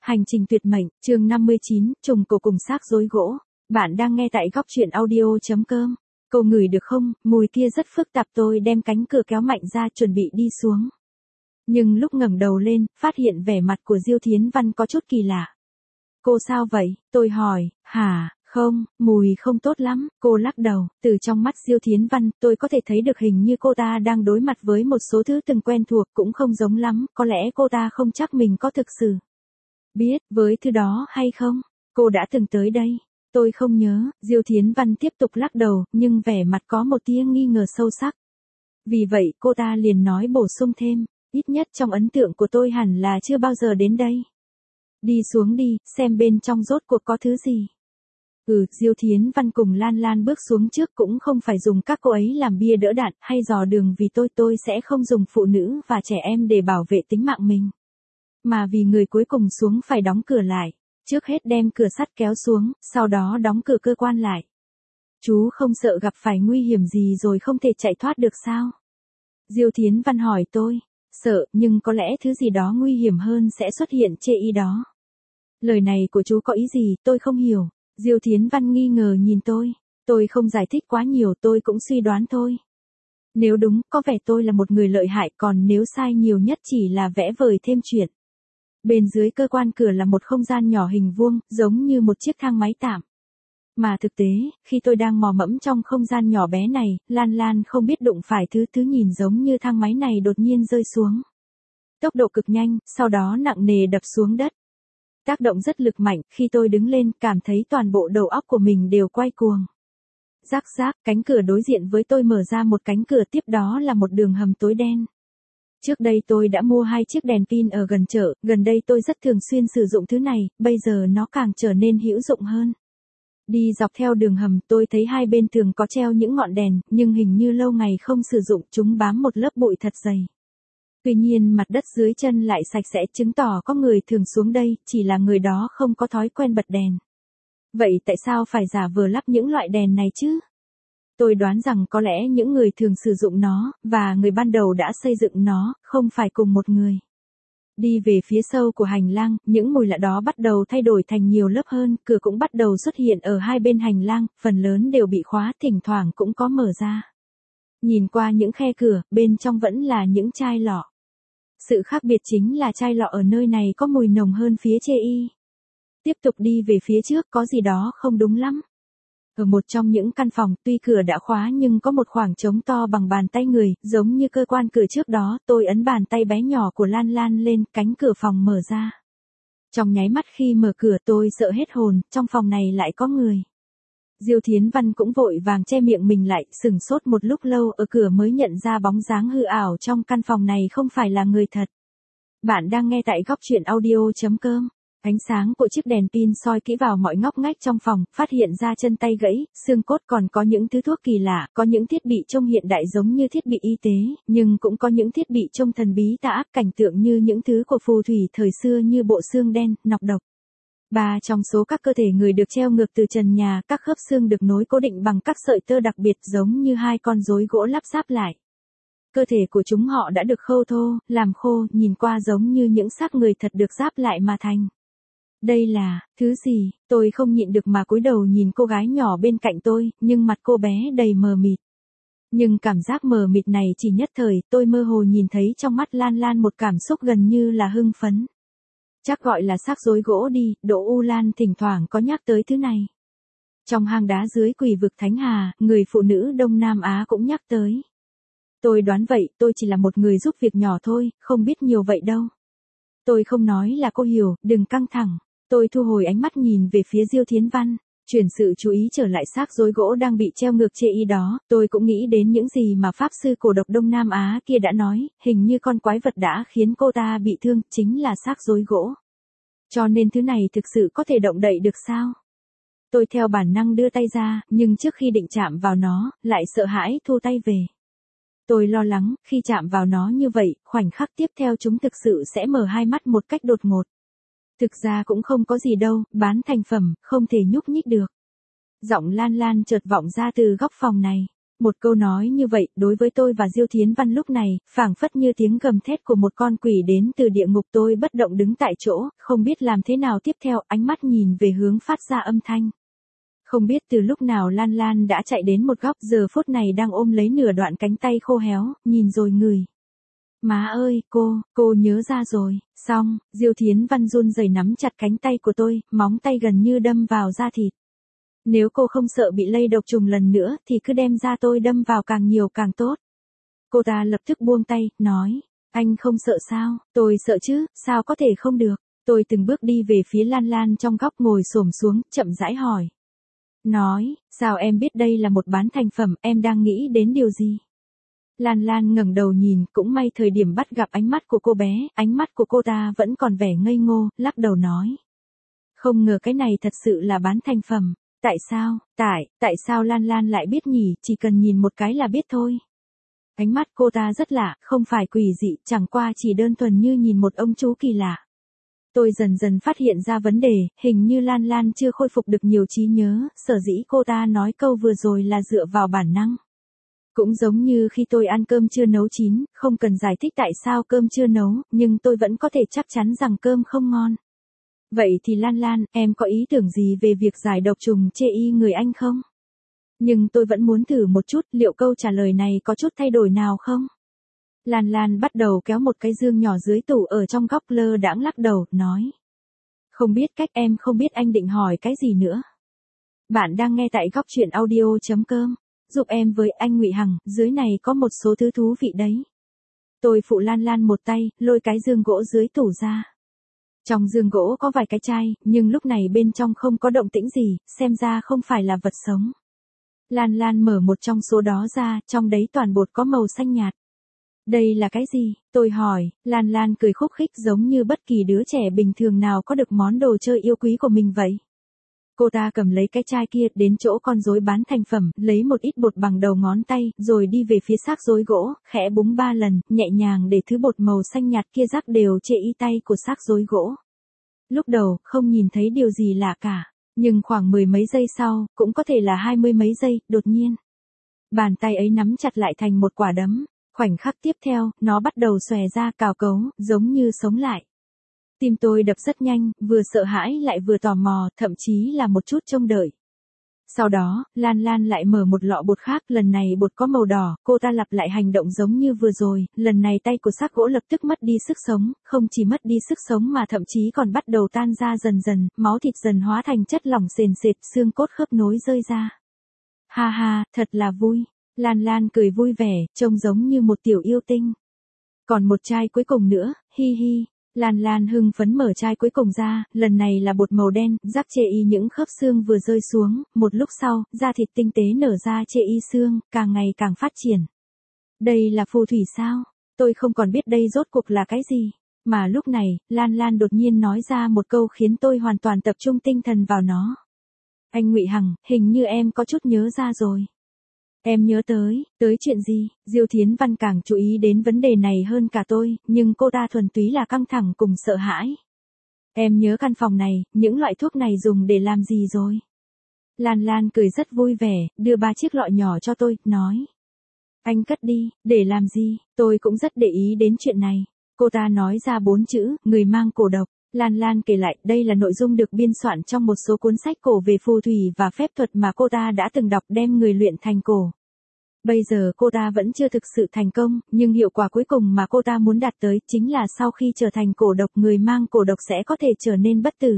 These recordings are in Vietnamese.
Hành trình tuyệt mệnh, chương 59, trùng cổ cùng xác rối gỗ. Bạn đang nghe tại góc truyện audio.com. Cô ngửi được không, mùi kia rất phức tạp. Tôi đem cánh cửa kéo mạnh ra chuẩn bị đi xuống. Nhưng lúc ngẩng đầu lên, phát hiện vẻ mặt của Diêu Thiến Văn có chút kỳ lạ. Cô sao vậy? Tôi hỏi. Hả, không, mùi không tốt lắm. Cô lắc đầu. Từ trong mắt Diêu Thiến Văn, tôi có thể thấy được hình như cô ta đang đối mặt với một số thứ từng quen thuộc, cũng không giống lắm. Có lẽ cô ta không chắc mình có thực sự biết với thứ đó hay không. Cô đã từng tới đây. Tôi không nhớ. Diêu Thiến Văn tiếp tục lắc đầu, nhưng vẻ mặt có một tia nghi ngờ sâu sắc. Vì vậy cô ta liền nói bổ sung thêm, ít nhất trong ấn tượng của tôi hẳn là chưa bao giờ đến đây. Đi xuống đi, xem bên trong rốt cuộc có thứ gì. Diêu Thiến Văn cùng Lan Lan bước xuống trước, cũng không phải dùng các cô ấy làm bia đỡ đạn hay dò đường, vì tôi sẽ không dùng phụ nữ và trẻ em để bảo vệ tính mạng mình. Mà vì người cuối cùng xuống phải đóng cửa lại. Trước hết đem cửa sắt kéo xuống, sau đó đóng cửa cơ quan lại. Chú không sợ gặp phải nguy hiểm gì rồi không thể chạy thoát được sao? Diêu Thiến Văn hỏi tôi. Sợ, nhưng có lẽ thứ gì đó nguy hiểm hơn sẽ xuất hiện chê y đó. Lời này của chú có ý gì, tôi không hiểu. Diêu Thiến Văn nghi ngờ nhìn tôi. Tôi không giải thích quá nhiều, tôi cũng suy đoán thôi. Nếu đúng, có vẻ tôi là một người lợi hại, còn nếu sai nhiều nhất chỉ là vẽ vời thêm chuyện. Bên dưới cơ quan cửa là một không gian nhỏ hình vuông, giống như một chiếc thang máy tạm. Mà thực tế, khi tôi đang mò mẫm trong không gian nhỏ bé này, Lan Lan không biết đụng phải thứ nhìn giống như thang máy này đột nhiên rơi xuống. Tốc độ cực nhanh, sau đó nặng nề đập xuống đất. Tác động rất lực mạnh, khi tôi đứng lên, cảm thấy toàn bộ đầu óc của mình đều quay cuồng. Rắc rác, cánh cửa đối diện với tôi mở ra một cánh cửa, tiếp đó là một đường hầm tối đen. Trước đây tôi đã mua 2 chiếc đèn pin ở gần chợ, gần đây tôi rất thường xuyên sử dụng thứ này, bây giờ nó càng trở nên hữu dụng hơn. Đi dọc theo đường hầm, tôi thấy hai bên tường có treo những ngọn đèn, nhưng hình như lâu ngày không sử dụng, chúng bám một lớp bụi thật dày. Tuy nhiên mặt đất dưới chân lại sạch sẽ, chứng tỏ có người thường xuống đây, chỉ là người đó không có thói quen bật đèn. Vậy tại sao phải giả vờ lắp những loại đèn này chứ? Tôi đoán rằng có lẽ những người thường sử dụng nó, và người ban đầu đã xây dựng nó, không phải cùng một người. Đi về phía sâu của hành lang, những mùi lạ đó bắt đầu thay đổi thành nhiều lớp hơn, cửa cũng bắt đầu xuất hiện ở hai bên hành lang, phần lớn đều bị khóa, thỉnh thoảng cũng có mở ra. Nhìn qua những khe cửa, bên trong vẫn là những chai lọ. Sự khác biệt chính là chai lọ ở nơi này có mùi nồng hơn phía chê y. Tiếp tục đi về phía trước, có gì đó không đúng lắm. Ở một trong những căn phòng, tuy cửa đã khóa nhưng có một khoảng trống to bằng bàn tay người, giống như cơ quan cửa trước đó. Tôi ấn bàn tay bé nhỏ của Lan Lan lên, cánh cửa phòng mở ra. Trong nháy mắt khi mở cửa tôi sợ hết hồn, trong phòng này lại có người. Diêu Thiến Văn cũng vội vàng che miệng mình lại, sửng sốt một lúc lâu, ở cửa mới nhận ra bóng dáng hư ảo trong căn phòng này không phải là người thật. Bạn đang nghe tại góc truyện audio.com. Ánh sáng của chiếc đèn pin soi kỹ vào mọi ngóc ngách trong phòng, phát hiện ra chân tay gãy, xương cốt, còn có những thứ thuốc kỳ lạ, có những thiết bị trông hiện đại giống như thiết bị y tế, nhưng cũng có những thiết bị trông thần bí tà ác, cảnh tượng như những thứ của phù thủy thời xưa như bộ xương đen, nọc độc. 3 trong số các cơ thể người được treo ngược từ trần nhà, các khớp xương được nối cố định bằng các sợi tơ đặc biệt giống như 2 con rối gỗ lắp ráp lại. Cơ thể của chúng họ đã được khâu thô, làm khô, nhìn qua giống như những xác người thật được ráp lại mà thành. Đây là thứ gì? Tôi không nhịn được mà cúi đầu nhìn cô gái nhỏ bên cạnh tôi, nhưng mặt cô bé đầy mờ mịt. Nhưng cảm giác mờ mịt này chỉ nhất thời, tôi mơ hồ nhìn thấy trong mắt Lan Lan một cảm xúc gần như là hưng phấn. Chắc gọi là xác rối gỗ đi, Đỗ U Lan thỉnh thoảng có nhắc tới thứ này. Trong hang đá dưới Quỷ vực Thánh Hà, người phụ nữ Đông Nam Á cũng nhắc tới. Tôi đoán vậy, tôi chỉ là một người giúp việc nhỏ thôi, không biết nhiều vậy đâu. Tôi không nói là cô hiểu, đừng căng thẳng. Tôi thu hồi ánh mắt nhìn về phía Diêu Thiến Văn, chuyển sự chú ý trở lại xác rối gỗ đang bị treo ngược chê y đó. Tôi cũng nghĩ đến những gì mà pháp sư cổ độc Đông Nam Á kia đã nói, hình như con quái vật đã khiến cô ta bị thương, chính là xác rối gỗ. Cho nên thứ này thực sự có thể động đậy được sao? Tôi theo bản năng đưa tay ra, nhưng trước khi định chạm vào nó, lại sợ hãi thu tay về. Tôi lo lắng, khi chạm vào nó như vậy, khoảnh khắc tiếp theo chúng thực sự sẽ mở hai mắt một cách đột ngột. Thực ra cũng không có gì đâu, bán thành phẩm, không thể nhúc nhích được. Giọng Lan Lan chợt vọng ra từ góc phòng này. Một câu nói như vậy, đối với tôi và Diêu Thiến Văn lúc này, phảng phất như tiếng gầm thét của một con quỷ đến từ địa ngục. Tôi bất động đứng tại chỗ, không biết làm thế nào tiếp theo, ánh mắt nhìn về hướng phát ra âm thanh. Không biết từ lúc nào Lan Lan đã chạy đến một góc, giờ phút này đang ôm lấy nửa đoạn cánh tay khô héo, nhìn rồi ngửi. Má ơi, cô nhớ ra rồi. Xong, Diêu Thiến Văn run rẩy nắm chặt cánh tay của tôi, móng tay gần như đâm vào da thịt. Nếu cô không sợ bị lây độc trùng lần nữa thì cứ đem ra tôi đâm vào càng nhiều càng tốt. Cô ta lập tức buông tay, nói, anh không sợ sao? Tôi sợ chứ, sao có thể không được? Tôi từng bước đi về phía Lan Lan trong góc ngồi xổm xuống, chậm rãi hỏi. Nói, sao em biết đây là một bán thành phẩm, em đang nghĩ đến điều gì? Lan Lan ngẩng đầu nhìn, cũng may thời điểm bắt gặp ánh mắt của cô bé, ánh mắt của cô ta vẫn còn vẻ ngây ngô, lắc đầu nói. Không ngờ cái này thật sự là bán thành phẩm. Tại sao, tại sao Lan Lan lại biết nhỉ, chỉ cần nhìn một cái là biết thôi. Ánh mắt cô ta rất lạ, không phải quỷ dị, chẳng qua chỉ đơn thuần như nhìn một ông chú kỳ lạ. Tôi dần dần phát hiện ra vấn đề, hình như Lan Lan chưa khôi phục được nhiều trí nhớ, sở dĩ cô ta nói câu vừa rồi là dựa vào bản năng. Cũng giống như khi tôi ăn cơm chưa nấu chín, không cần giải thích tại sao cơm chưa nấu, nhưng tôi vẫn có thể chắc chắn rằng cơm không ngon. Vậy thì Lan Lan, em có ý tưởng gì về việc giải độc trùng chê y người anh không? Nhưng tôi vẫn muốn thử một chút, liệu câu trả lời này có chút thay đổi nào không? Lan Lan bắt đầu kéo một cái dương nhỏ dưới tủ ở trong góc, lơ đãng lắc đầu, nói. Không biết cách, em không biết anh định hỏi cái gì nữa. Bạn đang nghe tại góc truyện audio.com. Giúp em với anh Ngụy Hằng, dưới này có một số thứ thú vị đấy. Tôi phụ Lan Lan một tay, lôi cái dương gỗ dưới tủ ra. Trong dương gỗ có vài cái chai, nhưng lúc này bên trong không có động tĩnh gì, xem ra không phải là vật sống. Lan Lan mở một trong số đó ra, trong đấy toàn bột có màu xanh nhạt. Đây là cái gì? Tôi hỏi. Lan Lan cười khúc khích giống như bất kỳ đứa trẻ bình thường nào có được món đồ chơi yêu quý của mình vậy. Cô ta cầm lấy cái chai kia, đến chỗ con rối bán thành phẩm, lấy một ít bột bằng đầu ngón tay, rồi đi về phía xác rối gỗ, khẽ búng 3 lần, nhẹ nhàng để thứ bột màu xanh nhạt kia rắc đều trên y tay của xác rối gỗ. Lúc đầu, không nhìn thấy điều gì lạ cả, nhưng khoảng 10 mấy giây sau, cũng có thể là 20 mấy giây, đột nhiên. Bàn tay ấy nắm chặt lại thành một quả đấm, khoảnh khắc tiếp theo, nó bắt đầu xòe ra cào cấu, giống như sống lại. Tim tôi đập rất nhanh, vừa sợ hãi lại vừa tò mò, thậm chí là một chút trông đợi. Sau đó, Lan Lan lại mở một lọ bột khác, lần này bột có màu đỏ, cô ta lặp lại hành động giống như vừa rồi, lần này tay của xác gỗ lập tức mất đi sức sống, không chỉ mất đi sức sống mà thậm chí còn bắt đầu tan ra dần dần, máu thịt dần hóa thành chất lỏng sền sệt, xương cốt khớp nối rơi ra. Ha ha, thật là vui. Lan Lan cười vui vẻ, trông giống như một tiểu yêu tinh. Còn một chai cuối cùng nữa, hi hi. Lan Lan hưng phấn mở chai cuối cùng ra, lần này là bột màu đen, rắc chê y những khớp xương vừa rơi xuống, một lúc sau, da thịt tinh tế nở ra chê y xương, càng ngày càng phát triển. Đây là phù thủy sao? Tôi không còn biết đây rốt cuộc là cái gì. Mà lúc này, Lan Lan đột nhiên nói ra một câu khiến tôi hoàn toàn tập trung tinh thần vào nó. Anh Ngụy Hằng, hình như em có chút nhớ ra rồi. Em nhớ tới chuyện gì? Diêu Thiến Văn càng chú ý đến vấn đề này hơn cả tôi, nhưng cô ta thuần túy là căng thẳng cùng sợ hãi. Em nhớ căn phòng này, những loại thuốc này dùng để làm gì rồi? Lan Lan cười rất vui vẻ, đưa 3 chiếc lọ nhỏ cho tôi, nói. Anh cất đi, để làm gì? Tôi cũng rất để ý đến chuyện này. Cô ta nói ra 4 chữ, người mang cổ độc. Lan Lan kể lại, đây là nội dung được biên soạn trong một số cuốn sách cổ về phù thủy và phép thuật mà cô ta đã từng đọc, đem người luyện thành cổ. Bây giờ cô ta vẫn chưa thực sự thành công, nhưng hiệu quả cuối cùng mà cô ta muốn đạt tới chính là sau khi trở thành cổ độc, người mang cổ độc sẽ có thể trở nên bất tử.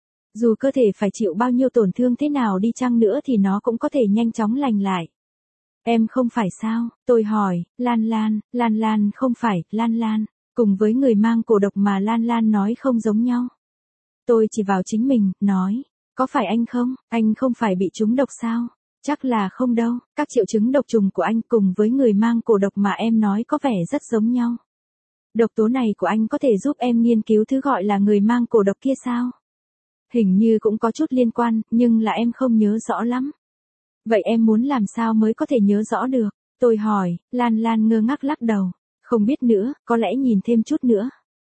Dù cơ thể phải chịu bao nhiêu tổn thương thế nào đi chăng nữa thì nó cũng có thể nhanh chóng lành lại. Em không phải sao? Tôi hỏi. Lan Lan không phải, Lan Lan. Cùng với người mang cổ độc mà Lan Lan nói không giống nhau. Tôi chỉ vào chính mình, nói. Có phải anh không? Anh không phải bị trúng độc sao? Chắc là không đâu, các triệu chứng độc trùng của anh cùng với người mang cổ độc mà em nói có vẻ rất giống nhau. Độc tố này của anh có thể giúp em nghiên cứu thứ gọi là người mang cổ độc kia sao? Hình như cũng có chút liên quan, nhưng là em không nhớ rõ lắm. Vậy em muốn làm sao mới có thể nhớ rõ được? Tôi hỏi. Lan Lan ngơ ngác lắc đầu. Không biết nữa, có lẽ nhìn thêm chút nữa.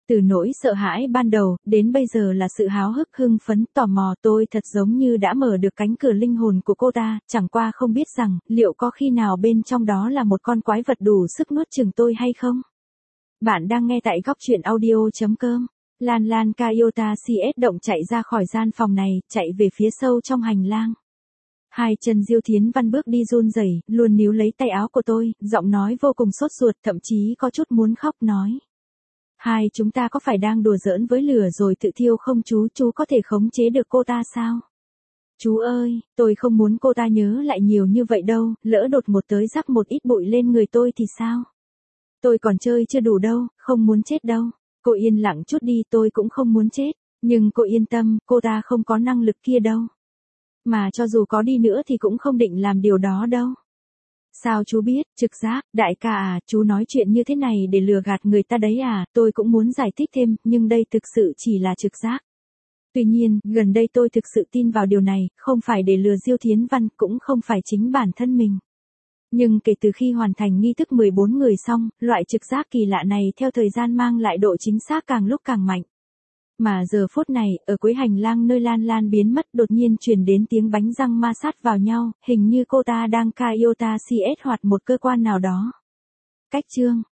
Từ nỗi sợ hãi ban đầu, đến bây giờ là sự háo hức hưng phấn tò mò, tôi thật giống như đã mở được cánh cửa linh hồn của cô ta, chẳng qua không biết rằng, liệu có khi nào bên trong đó là một con quái vật đủ sức nuốt chửng tôi hay không? Bạn đang nghe tại góc truyện audio.com. Lan Lan Kayota CS động chạy ra khỏi gian phòng này, chạy về phía sâu trong hành lang. Hai chân Diêu Thiến Văn bước đi run rẩy, luôn níu lấy tay áo của tôi, giọng nói vô cùng sốt ruột, thậm chí có chút muốn khóc nói. Hai chúng ta có phải đang đùa giỡn với lửa rồi tự thiêu không chú có thể khống chế được cô ta sao? Chú ơi, tôi không muốn cô ta nhớ lại nhiều như vậy đâu, lỡ đột một tới rắc một ít bụi lên người tôi thì sao? Tôi còn chơi chưa đủ đâu, không muốn chết đâu. Cô yên lặng chút đi, tôi cũng không muốn chết, nhưng cô yên tâm, cô ta không có năng lực kia đâu. Mà cho dù có đi nữa thì cũng không định làm điều đó đâu. Sao chú biết, trực giác, đại ca à, chú nói chuyện như thế này để lừa gạt người ta đấy à, tôi cũng muốn giải thích thêm, nhưng đây thực sự chỉ là trực giác. Tuy nhiên, gần đây tôi thực sự tin vào điều này, không phải để lừa Diêu Thiến Văn, cũng không phải chính bản thân mình. Nhưng kể từ khi hoàn thành nghi thức 14 người xong, loại trực giác kỳ lạ này theo thời gian mang lại độ chính xác càng lúc càng mạnh. Mà giờ phút này, ở cuối hành lang nơi Lan Lan biến mất đột nhiên truyền đến tiếng bánh răng ma sát vào nhau, hình như cô ta đang Kayota CS hoạt một cơ quan nào đó. Cách chương